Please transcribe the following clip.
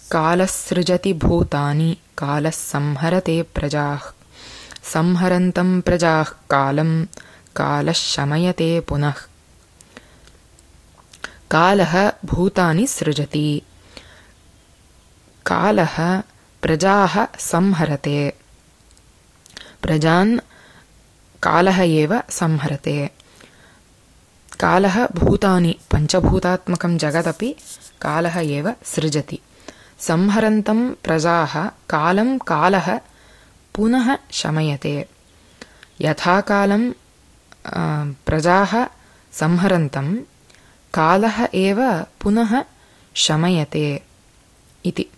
कालस्सृजति भूतानि कालः संहरते प्रजाः संहरन्तं प्रजाः कालं कालः शमयते पुनः। कालः भूतानि सृजति, कालः प्रजाः संहरते, प्रजान् कालः एव संहरते। कालः भूतानि पञ्चभूतात्मकं जगदपि कालः एव सृजति। संहरन्तं प्रजाः कालं कालः पुनः शमयते। यथा कालं प्रजाः संहरन्तं कालः एव पुनः शमयते इति।